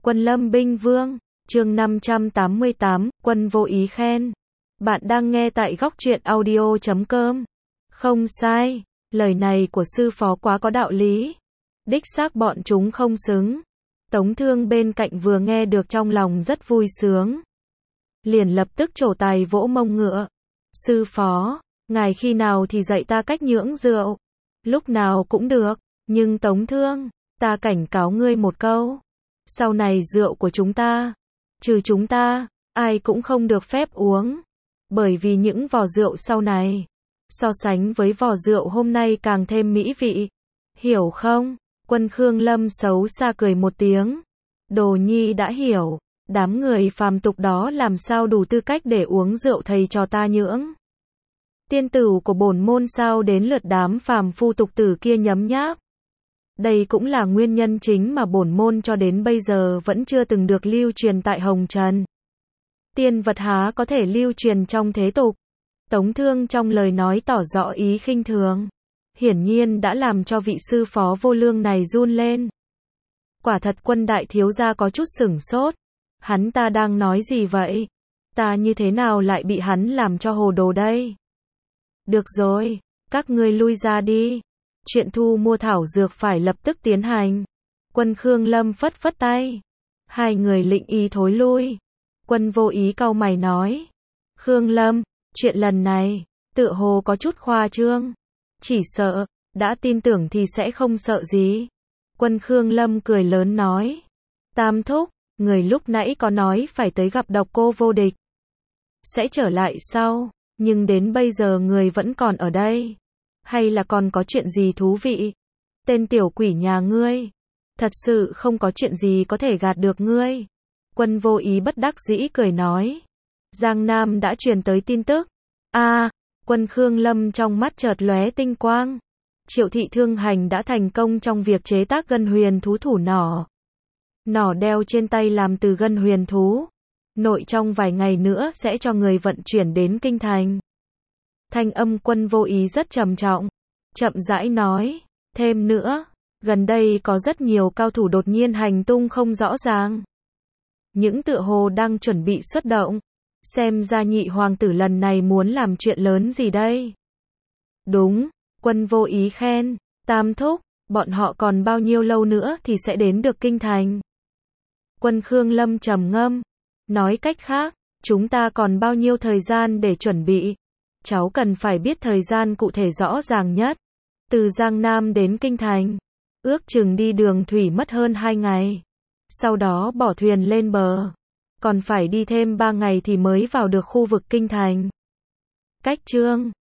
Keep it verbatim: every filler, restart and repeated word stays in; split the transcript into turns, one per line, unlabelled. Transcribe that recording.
Quân Lâm Binh Vương, chương năm trăm tám mươi tám, Quân vô ý khen. Bạn đang nghe tại góc truyện audio chấm com. Không sai, lời này của sư phó quá có đạo lý. Đích xác bọn chúng không xứng. Tống Thương bên cạnh vừa nghe được trong lòng rất vui sướng. Liền lập tức trổ tài vỗ mông ngựa. Sư phó, ngài khi nào thì dạy ta cách nhưỡng rượu? Lúc nào cũng được, nhưng Tống Thương, ta cảnh cáo ngươi một câu. Sau này rượu của chúng ta, trừ chúng ta, ai cũng không được phép uống. Bởi vì những vò rượu sau này, so sánh với vò rượu hôm nay càng thêm mỹ vị. Hiểu không? Quân Khương Lâm xấu xa cười một tiếng. Đồ nhi đã hiểu, đám người phàm tục đó làm sao đủ tư cách để uống rượu thầy cho ta nhưỡng. Tiên tử của bổn môn sao đến lượt đám phàm phu tục tử kia nhấm nháp. Đây cũng là nguyên nhân chính mà bổn môn cho đến bây giờ vẫn chưa từng được lưu truyền tại Hồng Trần. Tiên vật há có thể lưu truyền trong thế tục. Tống Thương trong lời nói tỏ rõ ý khinh thường. Hiển nhiên đã làm cho vị sư phó vô lương này run lên. Quả thật Quân đại thiếu gia có chút sửng sốt. Hắn ta đang nói gì vậy? Ta như thế nào lại bị hắn làm cho hồ đồ đây? Được rồi, các ngươi lui ra đi. Chuyện thu mua thảo dược phải lập tức tiến hành. Quân Khương Lâm phất phất tay. Hai người lĩnh ý thối lui. Quân vô ý cau mày nói. Khương Lâm, chuyện lần này, tựa hồ có chút khoa trương. Chỉ sợ, đã tin tưởng thì sẽ không sợ gì. Quân Khương Lâm cười lớn nói. Tam thúc, người lúc nãy có nói phải tới gặp độc cô vô địch. Sẽ trở lại sau, nhưng đến bây giờ người vẫn còn ở đây. Hay là còn có chuyện gì thú vị? Tên tiểu quỷ nhà ngươi, thật sự không có chuyện gì có thể gạt được ngươi. Quân vô ý bất đắc dĩ cười nói. Giang Nam đã truyền tới tin tức. A, à, Quân Khương Lâm trong mắt chợt lóe tinh quang. Triệu thị thương hành đã thành công trong việc chế tác gân huyền thú thủ nỏ. Nỏ đeo trên tay làm từ gân huyền thú. Nội trong vài ngày nữa sẽ cho người vận chuyển đến kinh thành. Thanh âm Quân vô ý rất trầm trọng. Chậm rãi nói. Thêm nữa, gần đây có rất nhiều cao thủ đột nhiên hành tung không rõ ràng. Những tựa hồ đang chuẩn bị xuất động. Xem ra nhị hoàng tử lần này muốn làm chuyện lớn gì đây? Đúng, Quân vô ý khen. Tam thúc, bọn họ còn bao nhiêu lâu nữa thì sẽ đến được kinh thành? Quân Khương Lâm trầm ngâm. Nói cách khác, chúng ta còn bao nhiêu thời gian để chuẩn bị? Cháu cần phải biết thời gian cụ thể rõ ràng nhất. Từ Giang Nam đến kinh thành, ước chừng đi đường thủy mất hơn hai ngày. Sau đó bỏ thuyền lên bờ. Còn phải đi thêm ba ngày thì mới vào được khu vực kinh thành. Cách chương